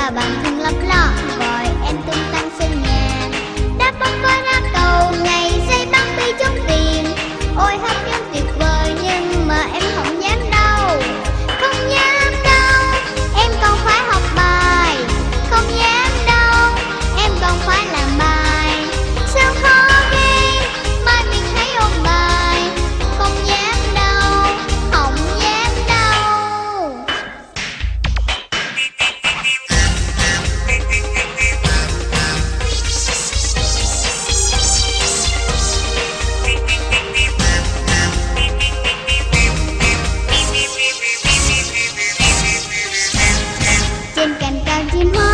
và bạn thân lấp lo gọi em tung tăng sân nhà. Đá bóng có đá cầu ngày xây bắn bi trốn tìm. Ôi hấp dẫn tuyệt vời nhưng mà em không dám đâu. Không dám đâu, em còn phải học bài. Không dám đâu, em còn phải làm bài. Sao khó ghê, mai mình thấy ôn bài. Không dám đâu, không dám đâu. Trên cành cao chim hót